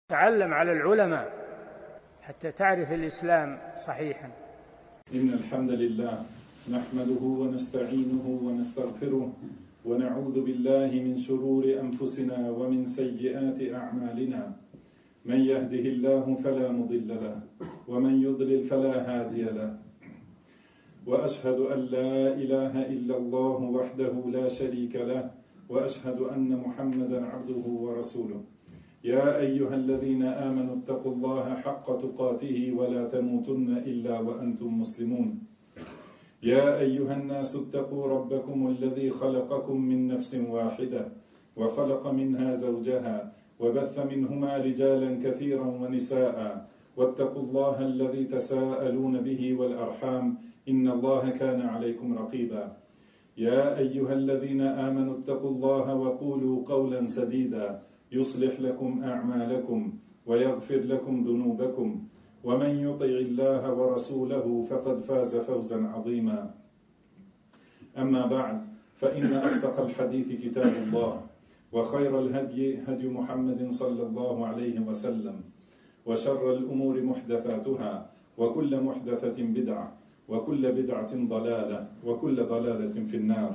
تعلم على العلماء حتى تعرف الإسلام صحيحا. إن الحمد لله نحمده ونستعينه ونستغفره ونعوذ بالله من شرور أنفسنا ومن سيئات أعمالنا. من يهده الله فلا مضل له ومن يضلل فلا هادي له. وأشهد أن لا إله إلا الله وحده لا شريك له وأشهد أن محمدا عبده ورسوله. يا أيها الذين آمنوا اتقوا الله حق تقاته ولا تموتن إلا وأنتم مسلمون. يا أيها الناس اتقوا ربكم الذي خلقكم من نفس واحدة وخلق منها زوجها وبث منهما رجالا كثيرا ونساء واتقوا الله الذي تساءلون به والأرحام إن الله كان عليكم رقيبا. يا أيها الذين آمنوا اتقوا الله وقولوا قولا سديدا يصلح لكم أعمالكم ويغفر لكم ذنوبكم ومن يطع الله ورسوله فقد فاز فوزا عظيما. أما بعد، فإن أصدق الحديث كتاب الله وخير الهدي هدي محمد صلى الله عليه وسلم وشر الأمور محدثاتها وكل محدثة بدعة وكل بدعة ضلالة وكل ضلالة في النار.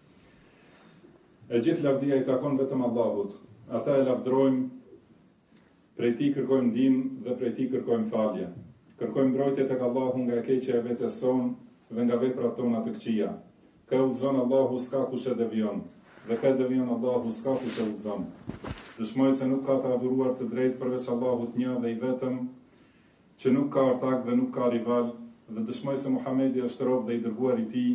Gjithë lavdia I takon vetëm Allahut. Ata e lavdrojmë, prej Tij kërkojmë ndihmë dhe prej Tij kërkojmë falje. Kërkojmë mbrojtje tek Allahu nga e keqja e vetes sonë dhe nga veprat tona të këqija. Kë udhëzon Allahu s'ka kush e devion, dhe kë devion Allahu s'ka kush e udhëzon. Dëshmoj se nuk ka të adhuruar të drejtë përveç Allahut një dhe I vetëm, që nuk ka ortak dhe nuk ka rival, dhe dëshmoj se Muhamedi është rob dhe I dërguar I Tij.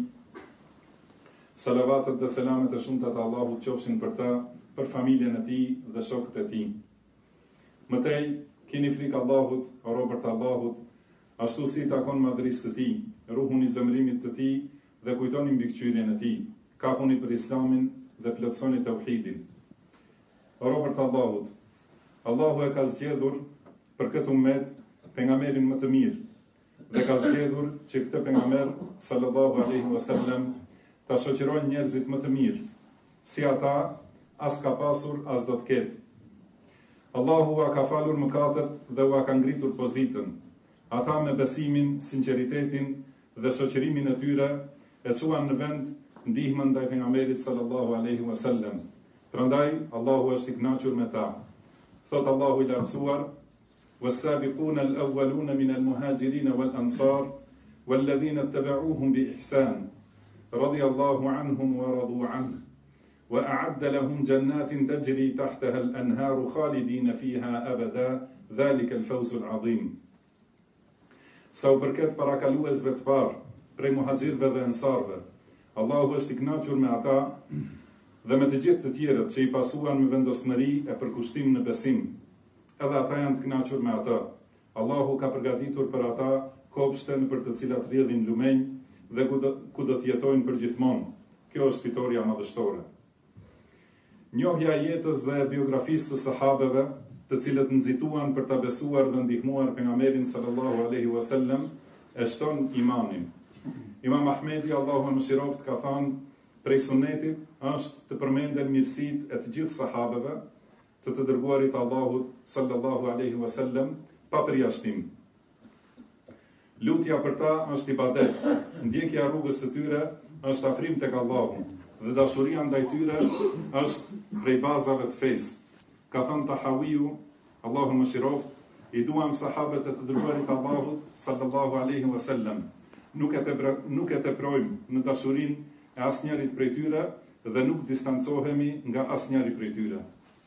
Salavatet dhe selamet e shumta të Allahut qofshin për të, për familjen e tij dhe shokët e tij. Mëtej, keni frikë Allahut, o robërt e Allahut, ashtu si takon madhrisë së tij, ruhuni zemrimit të tij dhe kujtoni mbikëqyrjen e tij. Kapuni për Islamin dhe plotësoni tauhidin. O robërt e Allahut, Allahu e ka zgjedhur për këtë ummet pejgamberin më të mirë dhe ka zgjedhur që këtë pejgamber sallallahu alaihi wasallam ta shoqërojnë njerëzit më të mirë, si ata as ka pasur, as do të ketë. Allahu a ka falur mëkatet dhe u a ka ngritur pozitën. Ata me besimin, sinqeritetin dhe shoqërimin e tyre e çuan në vend ndihmën ndaj pejgamberit sallallahu alaihi wasallam. Prandaj Allahu është I kënaqur me ta. Thot Allahu I lartësuar: "Was-sabiquna al-awwaluna min al-muhajirin wal-ansar wal-ladhina ittaba'uuhum bi-ihsan radiyallahu anhum wa radu anhu وأعد لهم جنات تجري تحتها الأنهار خالدين فيها أبدا ذلك الفوز العظيم." Sa u përket parakaluesve të parë, prej muhaxhirëve dhe ensarëve, Allahu është I kënaqur me ata dhe me të gjithë të tjerët që I pasuan me vendosmëri e përkushtim në besim. Edhe ata janë të kënaqur me ata. Allahu ka përgatitur për ata kopshte nëpër të cilat rrjedhin lumenj dhe ku do të jetojnë përgjithmonë. Kjo është fitoria madhështore. Njohja e jetës dhe biografisë së sahabeve, të cilët nxituan për ta besuar dhe ndihmuar pejgamberin sallallahu alaihi wasallam, e shton imanin. Imam Ahmedi, Allahu e mëshiroft, ka thënë, prej sunetit është të përmenden mirësitë e të gjithë sahabeve, të dërguarit Allahut sallallahu alaihi wasallam, pa përjashtim. Lutja për ta është ibadet, ndjekja rrugës së tyre është afrim tek Allahu, dhe dashuria ndaj tyre është prej bazave të fesë. Ka thënë Tahawiu, Allahu mëshiroft, I duam sahabët e të dërguarit Allahut sallallahu alaihi wasallam. Nuk e teprojmë në dashurinë e asnjërit prej tyre dhe nuk distancohemi nga asnjëri prej tyre.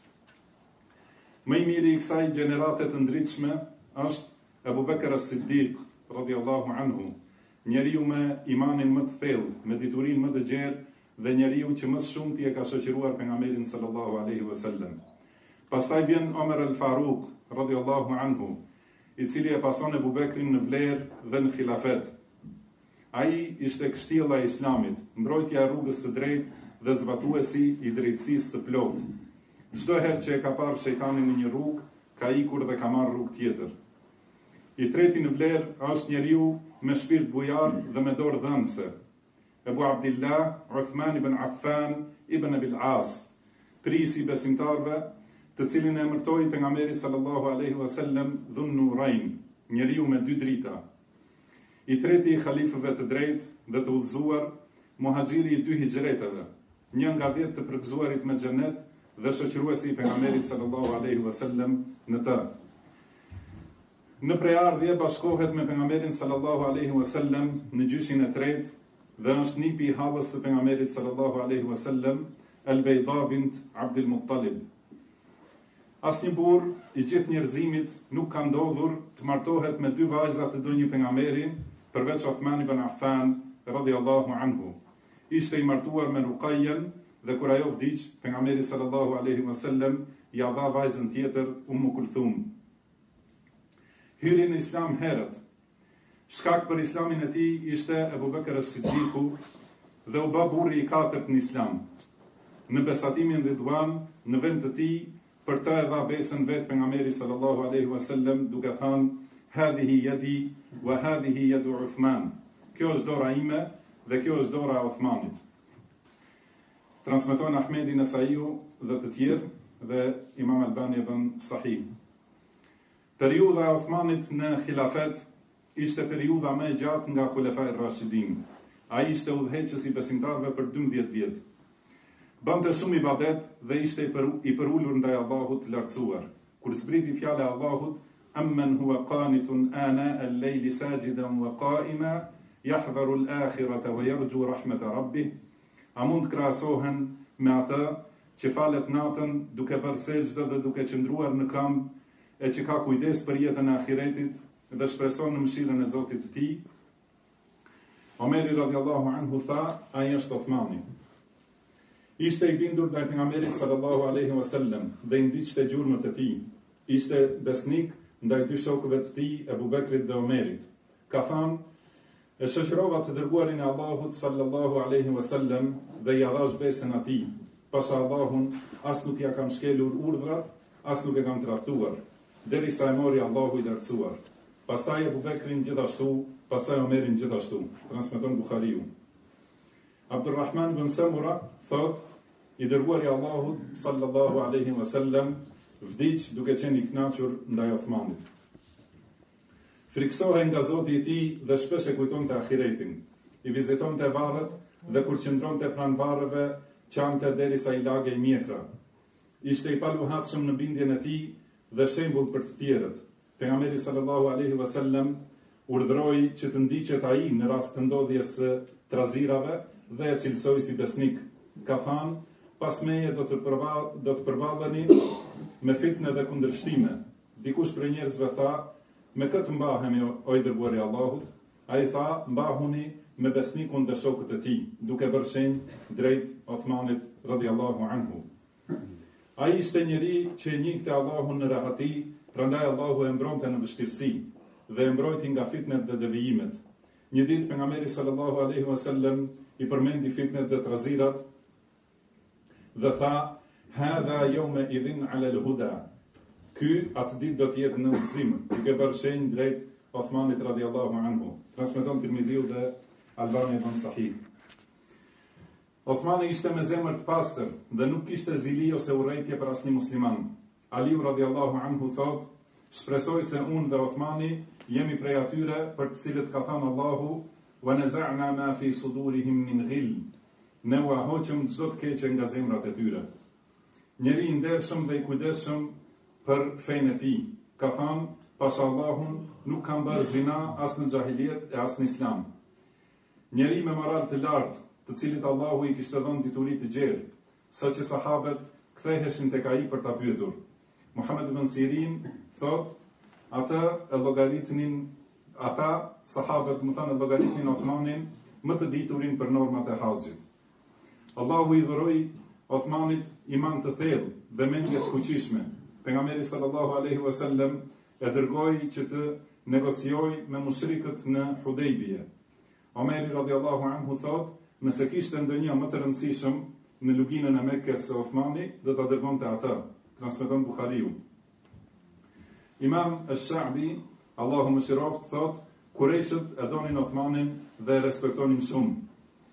Më I miri I kësaj gjenerate të ndritshme është Abu Bekr as-Siddiq radhiyallahu anhu, njeriu me imanin më të thellë, me diturinë më të gjerë dhe njeriu që më shumti e ka shoqëruar pejgamberin sallallahu alaihi wasallam. Pastaj vjen Omer al-Faruq radhiyallahu anhu, I cili e pason Abu Bekrin në vlerë dhe në xhilafet. Ai ishte kështjella e Islamit, mbrojtja e rrugës së drejtë dhe zbatuesi I drejtësisë së plotë. Çdo herë që e ka parë shejtanin në një rrugë, ka ikur dhe ka marrë rrugë tjetër. I treti në vlerë është njeriu me shpirt bujar dhe me dorë dhënëse. Ebu Abdillah Uthman ibn Affan ibn Abil As, prisi besimtarve, të cilin e emërtoi pejgamberi sallallahu alaihi wasallam Dhun Nurain, njeriu me 2 drita. I treti i khalifëve të drejtë dhe të udhëzuar, muhaxhiri i 2 hijreteve, një nga 10 të përgëzuarit me xhenet dhe shoqëruesi i pejgamberit sallallahu alaihi wasallam në të. Në prejardhje bashkohet me pejgamberin sallallahu alaihi wasallam në gjyshin e tretë dhe është nipi i hallës së pejgamberit sallallahu alaihi wasallam, Al-Bayda bint Abdul Muttalib. Asnjë burr i gjithë njerëzimit nuk ka ndodhur të martohet me 2 vajza të ndonjë pejgamberi, përveç Uthman ibn Affan radhiyallahu anhu. Ishte i martuar me Ruqayyan dhe kur ajo vdiq, pejgamberi sallallahu alaihi wasallam ja dha vajzën tjetër Ummu Kulthum. Hyri në Islam herët. Shkak për islamin e tij ishte Abu Bakr as-Siddiku dhe u bë burri i 4 në Islam. Në besatimin Ridwan, në vend të tij, për të e dha besën vetë pejgamberi sallallahu alaihi wasallam duke thënë: "Hadhihi yadi wa hadhihi yadu Uthman." Kjo është dora ime dhe kjo është dora e Uthmanit. Transmeton Ahmedi Nesaiu dhe të tjerë dhe Imam Albani e bën sahih. Periudha e Uthmanit në khilafet ishte periudha më e gjatë nga Khulefai Rashidin. Ai ishte udhëheqës i besimtarëve për 12 vjet. Bante shumë ibadet dhe ishte i përulur ndaj Allahut të lartësuar. Kur zbriti fjala e Allahut: "Amman huwa qanitun ana al-layli sajidan wa qa'ima yahdharu al-akhirata wa yarju rahmata rabbih", a mund krahasohen me atë që falet natën duke bërë sejdë dhe duke qëndruar në këmbë, e që ka kujdes për jetën e ahiretit dhe shpreson në mëshirën e Zotit të tij? Omeri radhiyallahu anhu tha: "Ai është Uthmani." Ishte i bindur ndaj pejgamberit sallallahu alaihi wasallam dhe i ndiqte gjurmët e tij. Ishte besnik ndaj 2 shokëve të tij, Abu Bekrit dhe Omerit. Ka thënë: "E shoqërova të dërguarin e Allahut sallallahu alaihi wasallam dhe ja dhash besën atij. Pasha Allahun, as nuk ja kam shkelur urdhrat, as nuk e kam tradhtuar, derisa e mori Allahu i lartësuar. Pastaj Abu Bekrin gjithashtu, pastaj Omerin gjithashtu." Transmeton Buhariu. Abdurrahman ibn Samura thot: "I dërguari i Allahut sallallahu alaihi wasallam vdiq duke qenë i kënaqur ndaj Uthmanit. Friksohej nga Zoti i tij dhe shpesh e kujtonte ahiretin. I vizitonte varret dhe kur qëndronte pranë varreve, qante derisa i lagej mjekra. Ishte i paluhatshëm në bindjen e tij dhe shembull për të tjerët. Pejgamberi sallallahu alaihi wasallam urdhëroi që të ndiqet ai në rast të ndodhjes së trazirave dhe e cilësoi si besnik. Ka thënë: "Pas meje do të përballeni me fitnë dhe kundërshtime." Dikush prej njerëzve tha: "Me këtë mbahemi o i dërguari i Allahut?" Ai tha: "Mbahuni me besnikun dhe shokët e tij", duke bërë shenjë drejt Uthmanit radhiyallahu anhu. Ai ishte njeri që e njihte Allahun në rahati, prandaj Allahu e mbronte në vështirësi dhe e mbrojti nga fitnet dhe devijimet. Një ditë pejgamberi sallallahu alaihi wasallam i përmendi fitnet dhe trazirat dhe tha: "Hadha yawma idhin ala al-huda." Ky atë ditë do të jetë në udhëzim, duke bërë shenjë drejt Uthmanit radhiyallahu anhu. Transmeton Tirmidhiu dhe Albani ibn Sahih. Uthmani ishte me zemër të pastër dhe nuk kishte zili ose urrejtje për asnjë musliman. Aliu radhiyallahu anhu thot: "Shpresoj se unë dhe Uthmani jemi prej atyre për të cilët ka thënë Allahu: wa naza'na ma fi sudurihim min ghill." Ne u ahoqëm çdo të keqe nga zemrat e tyre. Njeri i ndershëm dhe i kujdesshëm për fenë e tij. Ka thënë: "Pas Allahun nuk kam bërë zina as në xahiliet e as në Islam." Njeri me moral të lartë, të cilit Allahu i kishte dhënë dituri të gjerë, saqë sahabët ktheheshin tek ai për ta pyetur. Muhammed ibn Sirin thot: Ata sahabët më thanë llogaritnin Uthmanin më të diturin për normat e haxhit. Allahu i dhuroi Uthmanit iman të thellë dhe mendje të fuqishme. Pejgamberi sallallahu alaihi wasallam e dërgoi që të negociojë me mushrikët në Hudejbije. Omeri radhiyallahu anhu thot: "Nëse kishte ndonjë më të rëndësishëm në luginën e Mekkes së Uthmani, do ta dërgonte atë." Transmeton Buhariu. Imam Ash-Sha'bi, Allahu mëshiroft, thot: "Kurejshët e donin Uthmanin dhe e respektonin shumë.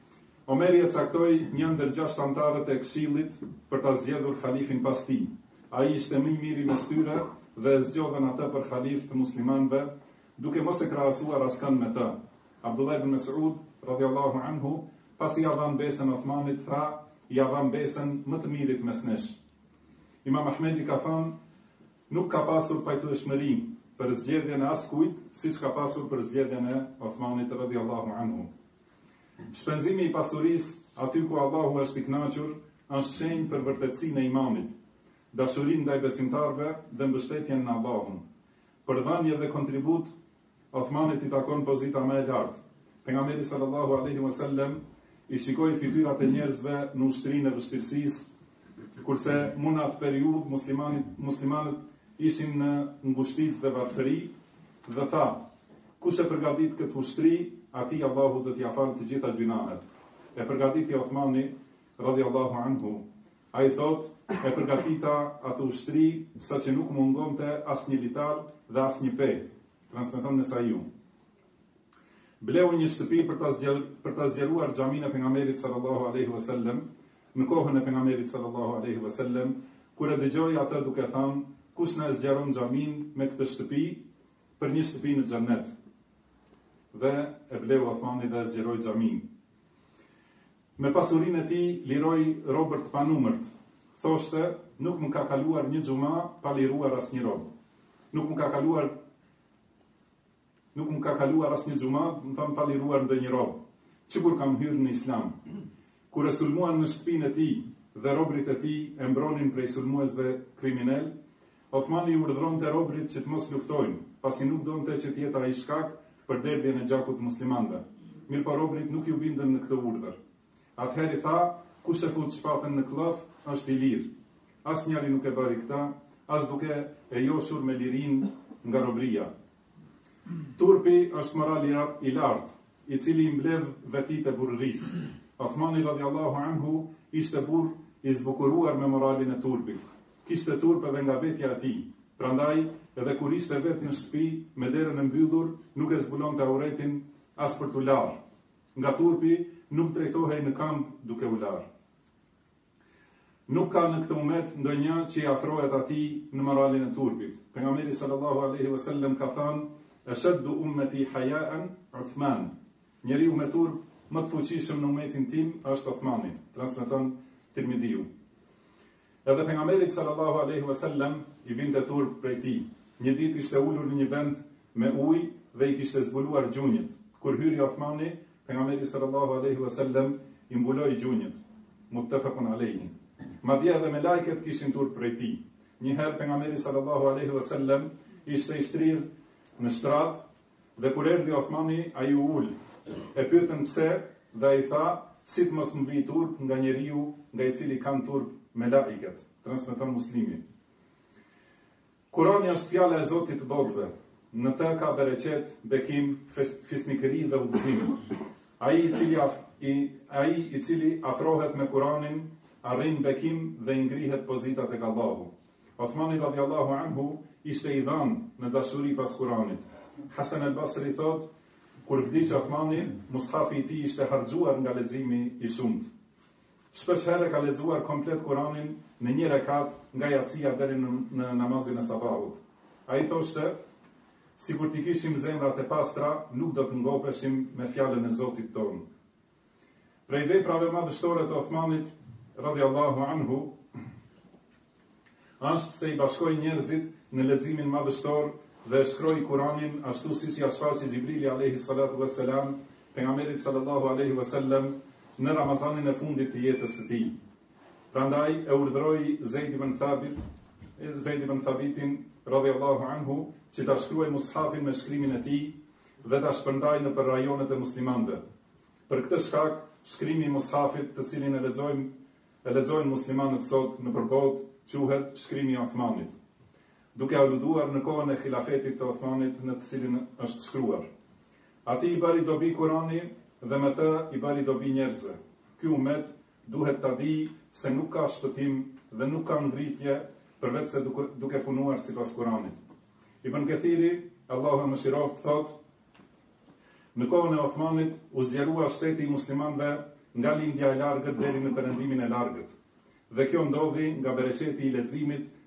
Omeri e caktoi një ndër 6 anëtarët e këshillit për ta zgjedhur khalifin pas tij. ai ishte më i miri mes tyre dhe zgjodhen atë për khalif të muslimanëve, duke mos e krahasuar askën me të. Abdullah ibn Mas'ud radhiyallahu anhu, pasi ia dhan besën Uthmanit, tha: "Ja dhan besën më të mirit mes nesh." Imam Ahmedi ka thënë: "Nuk ka pasur pajtueshmëri për zgjedhjen e askujt, siç ka pasur për zgjedhjen e Uthmanit radhiyallahu anhu." Shpenzimi i pasurisë aty ku Allahu është i kënaqur është shenjë për vërtetësinë e imanit, dashurinë ndaj besimtarëve dhe mbështetjen në Allahun. Për dhënie dhe kontribut, Uthmanit i takon pozita më e lartë. Pejgamberi sallallahu alaihi wasallam i shikoi fytyrat e njerëzve në ushtrinë e vështirësisë, kurse në atë periudhë muslimanët ishin në ngushticë dhe varfëri, dhe tha: "Kush e përgatit këtë ushtri, atij Allahu do t'ia falë të gjitha gjunahet." E përgatiti Uthmani radhiyallahu anhu. Ai thot: "E përgatita atë ushtri saqë nuk mungonte asnjë litar dhe asnjë pe." Transmeton Nesaiu. Bleu një shtëpi për ta zgjeruar xhamin e pejgamberit sallallahu alaihi wasallam, në kohën e pejgamberit sallallahu alaihi wasallam, kur e dëgjoi atë duke thënë: "Kush na zgjeron xhamin me këtë shtëpi për një shtëpi në xhennet?" Dhe e bleu Uthmani dhe zgjeroi xhamin. Me pasurinë e tij liroi robër të panumërt. Thoshte: "Nuk më ka kaluar një xhuma pa liruar asnjë rob. Nuk më ka kaluar asnjë xhuma, më thon pa liruar ndonjë rob. Sikur kam hyrë në Islam." Kur e sulmuan në shtëpinë e tij dhe robrit e tij e mbronin prej sulmuesve kriminal, Uthmani i urdhëronte robrit që të mos luftojnë, pasi nuk donte që të jetë ai shkak për derdhjen e gjakut muslimanëve. Mirëpo robrit nuk ju bindën në këtë urdhër. Atëherë i tha: "Kush e fut shpatën në klëf, është i lirë. Asnjëri nuk e bëri këtë, as duke e joshur me lirinë nga robëria." Turpi është morali i lartë, i cili i mbledh vetit e burrërisë. Uthmani radhiyallahu anhu ishte burr i zbukuruar me moralin e turpit. Kishte turp edhe nga vetja e tij. Prandaj, edhe kur ishte vetë në shtëpi me derën e mbyllur, nuk e zbulonte auretin as për t'u larë. Nga turpi nuk drejtohej në këmbë duke u larë. Nuk ka në këtë moment ndonjë që i afrohet atij në moralin e turpit. Pejgamberi sallallahu alaihi wasallam ka thënë: "Ashaddu ummati haya'an Uthman." Njeriu me turp më të fuqishëm në umetin tim është Uthmani, transmeton Tirmidhiu. Edhe pejgamberi sallallahu alaihi wasallam i vinte turp prej tij. Një ditë ishte ulur në një vend me ujë dhe i kishte zbuluar gjunjët. Kur hyri Uthmani, pejgamberi sallallahu alaihi wasallam i mbuloi gjunjët. Muttafaqun alayhi. Madje edhe me lajket kishin turp prej tij. Një herë pejgamberi sallallahu alaihi wasallam ishte i shtrirë në shtrat dhe kur erdhi Uthmani, ai u ul. E pyetën pse dhe ai tha: "Si të mos më vi turp nga njeriu nga i cili kanë turp me laiket." Transmeton Muslimi. Kurani është fjala e Zotit të botëve. Në të ka bereqet, bekim, fisnikëri dhe udhëzim. Ai i cili afrohet me Kuranin arrin bekim dhe ngrihet pozitat tek Allahu. Uthmani radhiyallahu anhu ishte i dhënë në dashuri pas Kuranit. Hasan al-Basri thot: "Kur vdiq Uthmani, mushafi i tij ishte harxhuar nga leximi i shumt. Shpesh herë ka lexuar komplet Kuranin në një rekat nga jacia deri në namazin e sabahut. Ai thoshte: "Sikur t'i kishim zemrat e pastra, nuk do të ngopeshim me fjalën e Zotit tonë." Prej veprave madhështore të Uthmanit radhiyallahu anhu është se i bashkoi njerëzit në leximin madhështor dhe e shkroi Kuranin ashtu siç ia shfaqi Xhibrili alayhi salatu wassalam pejgamberit sallallahu alaihi wasallam në Ramazanin e fundit të jetës së tij. Prandaj e urdhëroi Zeid ibn Thabitin radhiyallahu anhu që ta shkruaj mushafin me shkrimin e tij dhe ta shpërndaj nëpër rajonet e muslimanëve. Për këtë shkak, shkrimi i mushafit, të cilin e lexojnë muslimanët sot nëpër botë, quhet shkrimi i Uthmanit, duke aluduar në kohën e khilafetit të Uthmanit në të cilin është shkruar. Ati i bëri dobi Kurani dhe me të i bëri dobi njerëzve. Ky umet duhet ta di se nuk ka shpëtim dhe nuk ka ngritje përveç se duke punuar sipas Kuranit. Ibn Kathiri, Allahu e mëshiroft, thot: "Në kohën e Uthmanit u zgjerua shteti i muslimanëve nga lindja e largët deri në perëndimin e largët. Dhe kjo ndodhi nga bereqeti i leximit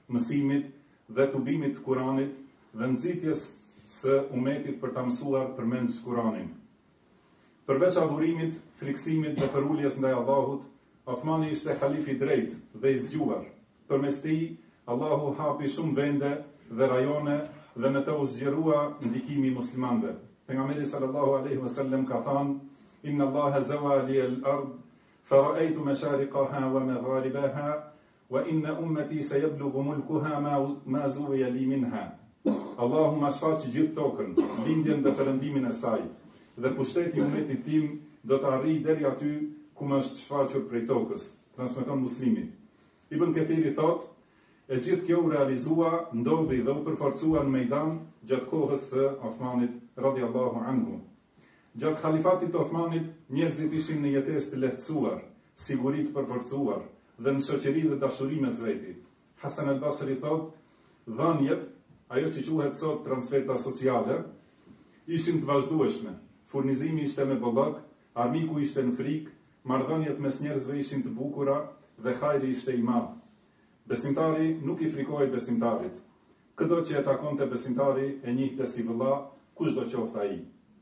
mësimit dhe tubimit të Kuranit dhe nxitjes së umetit për ta mësuar përmendës Kuranin. Përveç adhurimit, friksimit dhe përuljes ndaj Allahut, Othmani ishte halifi i drejtë dhe i zgjuar. Përmes tij, Allahu hapi shumë vende dhe rajone dhe me të u zgjerua ndikimi i muslimanëve. Pejgamberi sallallahu alaihi wasallam ka thënë: "Inna Allaha zawa li al-ard fara'aytu mashariqaha wa magharibaha wa inna ummati sayablughu mulkuha ma zuwiya li minha." Allahu ma shfaqi gjithë tokën, lindjen dhe perëndimin e saj, dhe pushteti i ummetit tim do të arrijë deri aty ku më është shfaqur prej tokës, transmeton Muslimi. Ibn Kathiri thot: "E gjithë kjo u realizua, ndodhi dhe u përforcua në Mejdan gjatë kohës së Othmanit radiallahu anhu." Gjatë khalifatit të Othmanit, njerëzit ishin në jetesë të lehtësuar, siguri të përforcuar dhe në shoqëri dhe dashuri mes veti. Hasan al-Basri thot: "Dhënjet, ajo që quhet sot transferta sociale, ishin të vazhdueshme. Furnizimi ishte me bollok, armiku ishte në frikë, marrëdhëniet mes njerëzve ishin të bukura dhe hajri ishte i madh. Besimtari nuk i frikoi besimtarit. Çdo që e takonte besimtari e njihte si vëlla, kushdo qoftë ai."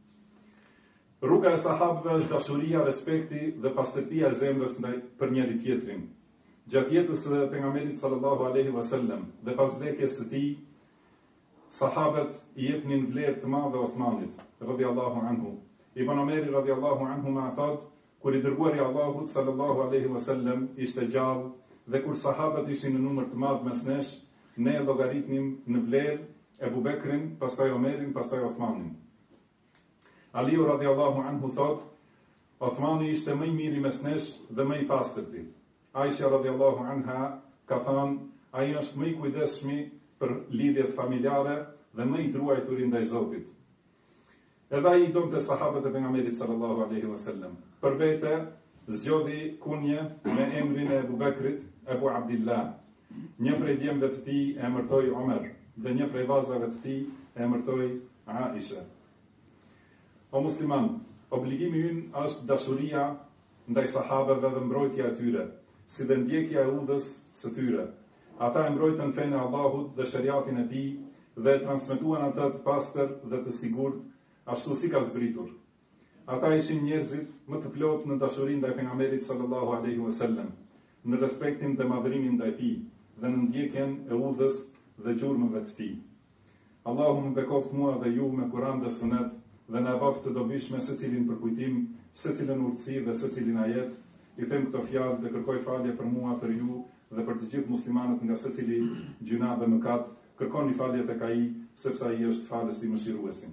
Rruga e sahabëve është dashuria, respekti dhe pastërtia e zemrës ndaj për njëri tjetrin. Gjatë jetës së pejgamberit sallallahu alaihi wasallam dhe pas vdekjes së tij, sahabët i jepnin vlerë të madhe Othmanit radhiyallahu anhu. Ibn Omeri radhiyallahu anhu ma thot: "Kur i dërguari i Allahut sallallahu alaihi wasallam ishte gjallë dhe kur sahabët ishin në numër të madh mes nesh, ne e llogaritnim në vlerë Ebu Bekrin, pastaj Omerin, pastaj Othmanin." Aliu radhiyallahu anhu thot: "Othmani ishte më i miri mes nesh dhe më i pastërti." Aisha radhiyallahu anha ka thënë: "Ai është më i kujdesshëm për lidhjet familjare dhe më i druajtur ndaj Zotit." Edhe ai i donte sahabët e pejgamberit sallallahu alaihi wasallam. Për vete zgjodhi kunje me emrin e Ebu Bekrit, Ebu Abdillah. Një prej djemve të tij e emërtoi Omer dhe një prej vazave të tij e emërtoi Aisha. O musliman, obligimi ynë është dashuria ndaj sahabëve dhe mbrojtja e tyre, si dhe ndjekja e udhës së tyre. Ata e mbrojtën fenë e Allahut dhe shariatin e tij dhe e transmetuan atë të pastër dhe të sigurt, ashtu si ka zbritur. Ata ishin njerëzit më të plotë në dashurinë ndaj pejgamberit sallallahu alaihi wasallam, në respektin dhe madhërimin ndaj tij dhe në ndjekjen e udhës dhe gjurmëve të tij. Allahu më bekoft mua dhe ju me Kur'an dhe Sunet dhe na bëft të dobishme secilin për kujtim, secilën urtësi dhe secilin ajet. I them këto fjalë dhe kërkoj falje për mua, për ju dhe për të gjithë muslimanët nga secili gjuna dhe mëkat. Kërkoni falje tek ai, sepse ai është falës i mëshiruesi.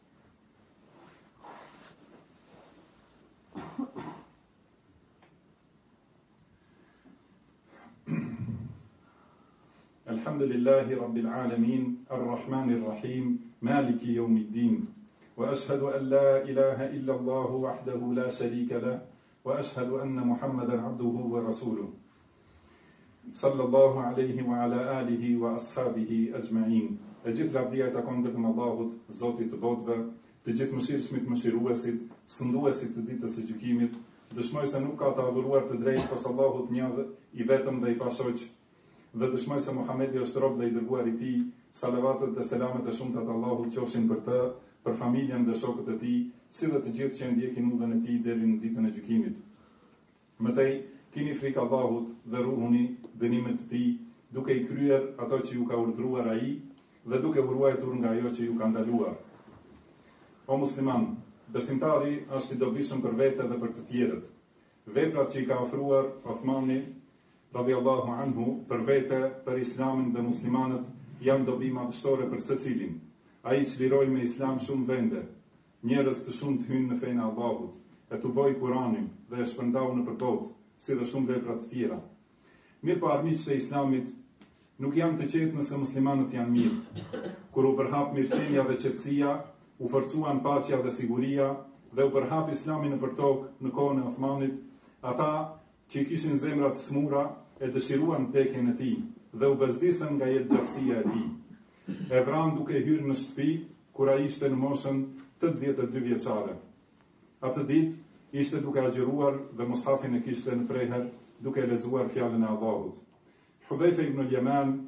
Alhamdulillahi Rabbil Alamin, Ar-Rahmanir Rahim, Maliki Yawmiddin. Wa ashhadu an la ilaha illa Allahu wahdahu la sharika lah, wa ashhadu anna Muhammadan abduhu wa rasuluh. Sallallahu alaihi wa ala alihi wa ashabihi ajma'in. E gjithë lavdia e takon vetëm Allahut, Zotit të botëve, të gjithë mëshirshmit mëshiruesit, sënduesit të ditës së gjykimit. Dëshmoj se nuk ka të adhuruar të drejtë pas Allahut një i vetëm dhe i pashoq, dhe dëshmoj se Muhamedi është rob dhe i dërguar i tij. Salavatet dhe selamet e shumta të Allahut qofshin për të, për familjen dhe shokët e tij, si dhe të gjithë që e ndjekin udhën e tij deri në ditën e gjykimit. Mëtej, kini frikë Allahut dhe ruhuni dënimet të tij, duke i kryer ato që ju ka urdhëruar ai dhe duke u ruajtur nga ajo që ju ka ndaluar. O musliman, besimtari është i dobishëm për vete dhe për të tjerët. Veprat që i ka ofruar Othmani radhiyallahu anhu për vete, për islamin dhe muslimanët janë dobi madhështore për secilin. Ai çliroi me islam shumë vende, njerëz të shumë të hynë në fenë e Allahut, e tuboi Kur'anin dhe e shpërndau nëpër botë, si dhe shumë vepra të tjera. Mirë po armiqtë e islamit nuk janë të qetë nëse muslimanët janë mirë. Kur u përhap mirëqenia dhe qetësia, u forcuan paqja dhe siguria dhe u përhap islami nëpër tokë në kohën e Othmanit, ata që kishin zemrat të smura e dëshiruan vdekjen e tij dhe u bezdisën nga jetëgjatësia e tij. E vran duke hyrë në shtëpi kur ai ishte në moshën 82 vjeçare. Atë ditë ishte duke agjëruar dhe mushafin e kishte në prehër duke lexuar fjalën e Allahut. Hudhaifa ibn al-Yaman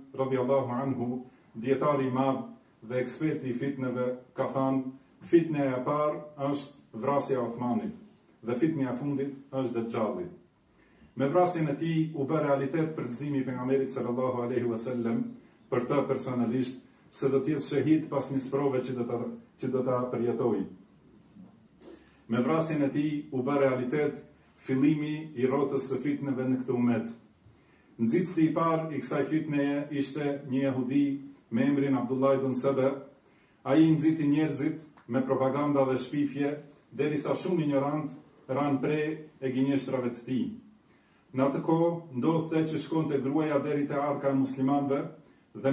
radhiyallahu anhu, dietari i madh dhe eksperti i fitneve, ka thënë, fitneja e parë është vrasja e Uthmanit dhe fitneja e fundit është Dejjalli. Me vrasjen e tij u bë realitet përgëzimi i pejgamberit sallallahu alaihi wasallam për të personalisht se do të jetë shahid pas një sprove që do ta përjetojë. Me vrasjen e tij u bë realitet fillimi i rrotës së fitneve në këtë umet. Nxitësi i parë i kësaj fitneje ishte një jehudi me emrin Abdullah ibn Saba. Ai nxiti njerëzit me propaganda dhe shpifje, derisa shumë injorant ranë prej e gënjeshtrave të tij. Në atë kohë ndodhte që shkonte gruaja deri te arka e muslimanëve dhe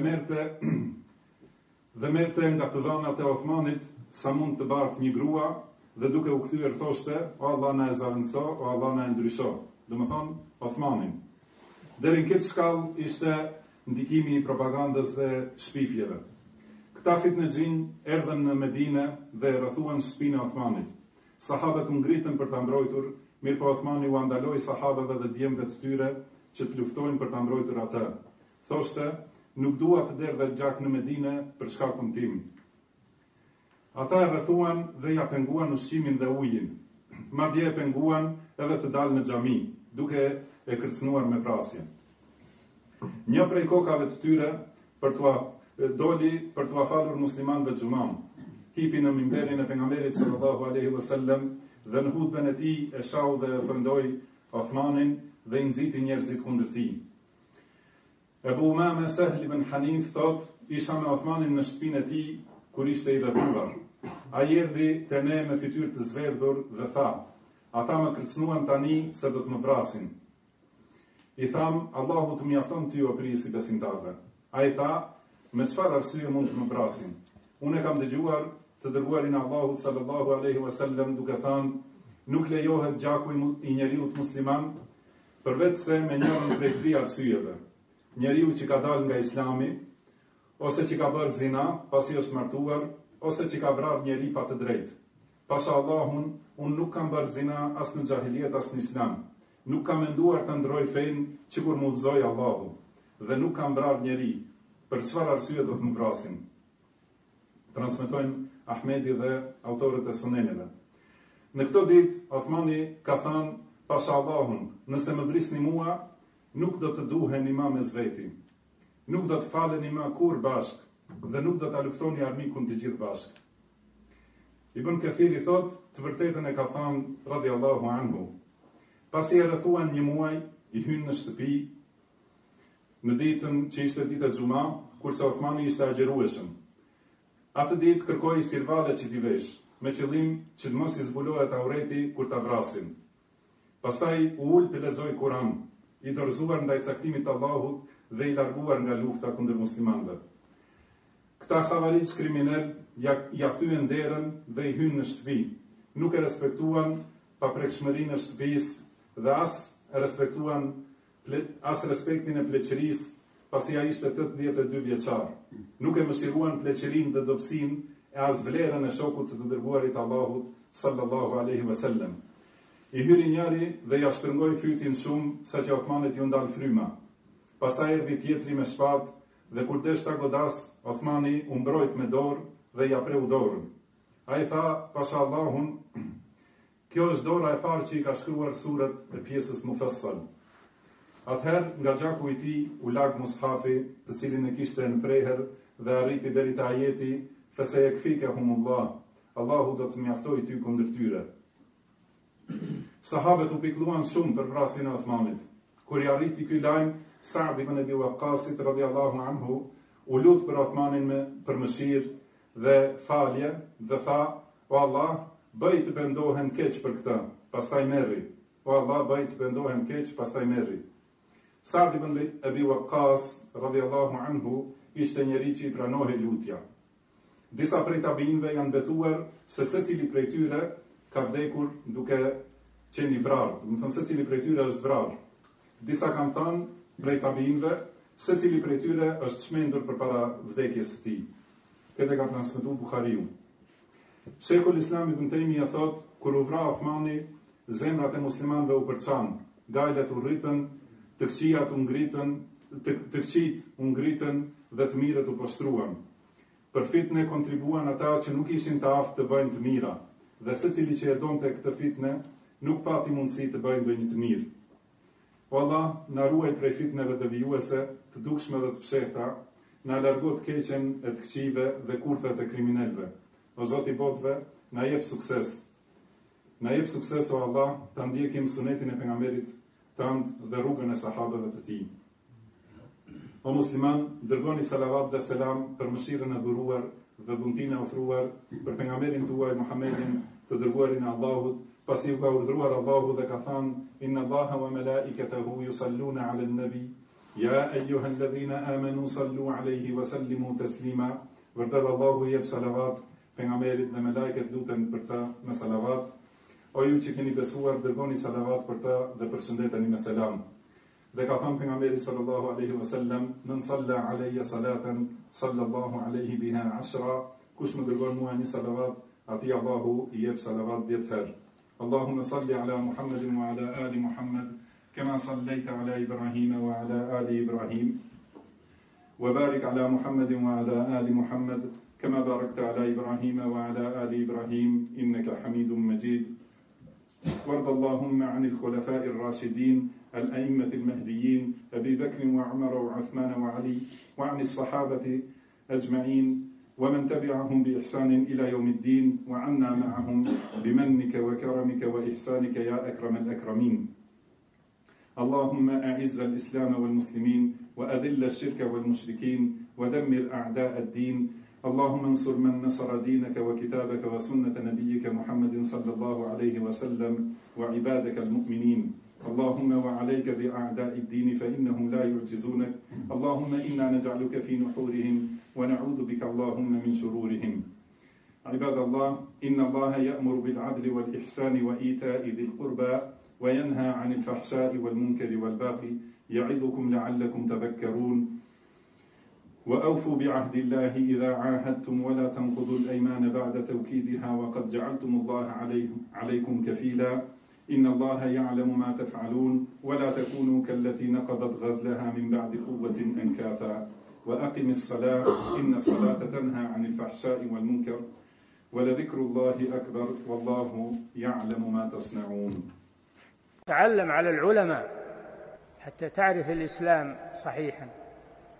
merrte nga të dhënat e Uthmanit sa mund të bartë një grua dhe duke u kthyer thoshte, o Allah na e zaventëso, o Allah na e ndrysho. Domethënë Uthmanin. Deri në këtë shkallë ishte ndikimi i propagandës dhe shpifjeve. Këta fitnexhin erdhën në Medinë dhe rrethuan shtëpinë e Uthmanit. Sahabët u ngritën për ta mbrojtur, mirëpo Uthmani u andaloi sahabëve dhe djemve të tyre që të luftojnë për ta mbrojtur atë. Thoshte, nuk dua të derdhet gjak në Medinë për shkakun tim. Ata e rrethuan dhe ja penguan ushqimin dhe ujin. Madje e penguan edhe të dalë në xhami, duke e kërcënuar me vrasje. Një prej kokave të tyre doli për t'u falur muslimanëve xhuman. Hipi në mimberin e pejgamberit sallallahu alaihi wasallam dhe në hutben e tij e shau dhe e ofendoi Uthmanin dhe i nxiti njerëzit kundër tij. Ebu Umame Sahl ibn Hanif thot, isha me Uthmanin në shtëpinë e tij kur ishte i rrethuar. Ai erdhi te ne me fytyrë të zverdhur dhe tha, ata më kërcënuan tani se do të më vrasin. I tham, Allahu të mjafton ty o prisi besimtarve. Ai tha, me çfarë arsye mund të më vrasin? Unë kam dëgjuar të dërguarin e Allahut sallallahu alaihi wasallam duke thënë, nuk lejohet gjaku i njeriu musliman përveç se me njërin prej 3 arsyeve. Njeriu që ka dalë nga Islami, ose që ka bërë zina pasi është martuar, ose që ka vrarë njeri pa të drejtë. Pasha Allahun, unë nuk kam bërë zina as në xahiliet as në Islam. Nuk kam menduar të ndroj fenë që kur më udhëzoi Allahu, dhe nuk kam vrarë njeri. Për çfarë arsye do të më vrasin? Transmetojnë Ahmedi dhe autorët e suneneve. Në këto ditë, Uthmani ka thënë, pasha Allahun, nëse më vrisni mua, nuk do të duheni ma me zveti. Nuk do të faleni ma kur bashk, dhe nuk do të luftoni armikun të gjithë bashk. Ibn Kathiri thot, të vërtetën e ka thënë radhiyallahu anhu. Pasi e rrethuan një muaj, i hynë në shtëpi, në ditën që ishte ditë e xuma, kurse Uthmani ishte agjerueshëm. Atë ditë kërkoi sirvale që t'i vesh, me qëllim që të mos i zbulohet aureti kur ta vrasin. Pastaj u ul të lexoj Kur'an, i dorëzuar ndaj caktimit të Allahut dhe i larguar nga lufta kundër muslimanëve. Këta xhavaricë kriminal ja thyen derën dhe i hynë në shtëpi. Nuk e respektuan paprekshmërinë e shtëpisë dhe as respektin e pleqërisë, pasi ai ishte 82 vjeçar. Nuk e mëshiruan pleqërinë dhe dobësinë e as vlerën e shokut të dërguarit Allahut sallallahu alaihi wasallam. I hyri njëri dhe ja shtrëngoi fytin shumë saqë Uthmanit ju ndal fryma. Pastaj erdhi tjetri me shpatë dhe kur desh ta godas, Uthmani u mbrojt me dorë dhe ja preu dorën. Ai tha, pasha Allahun, kjo është dora e parë që i ka shkruar surat e pjesës Mufassal. Atëherë nga gjaku i tij u lag mushafi, të cilin e kishte në preher dhe arriti deri te ajeti fesayekfikehumullah. Allahu do të mjaftojë ty kundër tyre. Sahabët u pikëlluan shumë për vrasjen e Uthmanit. Kur i arriti ky lajm, Sa'd ibn Abi Waqqasit radhiyallahu anhu u lut për Uthmanin për mëshirë dhe falje dhe tha, o Allah, bëj të pendohen keq për këtë, pastaj merri. O Allah, bëj të pendohen keq, pastaj merri. Sa'd ibn Abi Waqqas radhiyallahu anhu ishte njeri që i pranohej lutja. Disa prej tabinëve janë betuar se secili prej tyre ka vdekur duke qenë i vrarë. Do të thonë secili prej tyre është vrarë. Disa kanë thënë prej tabinëve, secili prej tyre është çmendur përpara vdekjes së tij. Këtë ka transmetuar Buhariu. Sheikhul Islam Ibn Taymija thot, kur u vra Uthmani, zemrat e muslimanëve u përçan, gajlet u rritën, të këqijat u ngritën, të këqit u ngritën dhe të mirët u poshtruan. Për fitne kontribuan ata që nuk ishin të aftë të bëjnë të mira, dhe secili që jetonte këtë fitne nuk pati mundësi të bëjnë ndonjë të mirë. O Allah, na ruaj prej fitneve devijuese, të dukshme dhe të fshehta, na largo të keqen e të këqive dhe kurthet e kriminalëve. O Zoti i botëve, na jep sukses. Na jep sukses, o Allah, ta ndjekim sunetin e pejgamberit tënd dhe rrugën e sahabëve të tij. O musliman, dërgoni salavat dhe selam për mëshirën e dhuruar dhe dhuntinë e ofruar për pejgamberin tuaj Muhammedin, të dërguarin e Allahut, pasi u ka urdhëruar Allahu dhe ka thënë: Inna Allaha wa malaikatahu yusalluna 'alan nabi, ya ayyuhalladhina amanu sallu 'alayhi wa sallimu taslima. Vërtet Allahu jep salavat pejgamberit dhe me lajket luten për ta me salavat. O ju që keni besuar, dërgoni salavat për ta dhe përshëndeteni me selam. Dhe ka thënë pejgamberi sallallahu alaihi wasallam: "Men salla alayya salatan sallallahu alaihi biha 10." Kush më dërgon mua një salavat, atij Allahu i jep salavat 10 herë. Allahumma salli ala Muhammadin wa ala ali Muhammad, kama sallaita ala Ibrahim wa ala ali Ibrahim. Wa barik ala Muhammadin wa ala ali Muhammad, kama barakta ala Ibrahim wa ala ali Ibrahim, innaka Hamidum Majid. وارض اللهم عن الخلفاء الراشدين الأئمة المهديين أبي بكر وعمر وعثمان وعلي، وعن الصحابة أجمعين ومن تبعهم بإحسان إلى يوم الدين، وعنا معهم بمنك وكرمك وإحسانك يا أكرم الأكرمين. اللهم أعز الإسلام والمسلمين وأذل الشرك والمشركين ودمر أعداء الدين. اللهم انصر من نصر دينك وكتابك وسنة نبيك محمد صلى الله عليه وسلم وعبادك المؤمنين. اللهم وعليك بأعداء الدين فإنهم لا يعجزونك. اللهم إنا نجعلك في نحورهم ونعوذ بك اللهم من شرورهم. عباد الله، إن الله يأمر بالعدل والإحسان وإيتاء ذي القربى وينهى عن الفحشاء والمنكر والبغي يعظكم لعلكم تذكرون. وأوفوا بعهد الله إذا عاهدتم ولا تنقضوا الأيمان بعد توكيدها وقد جعلتم الله عليكم كفيلا. إن الله يعلم ما تفعلون ولا تكونوا كالتي نقضت غزلها من بعد قوة أنكاثا. وأقم الصلاة إن الصلاة تنهى عن الفحشاء والمنكر ولذكر الله أكبر والله يعلم ما تصنعون. تعلم على العلماء حتى تعرف الإسلام صحيحا.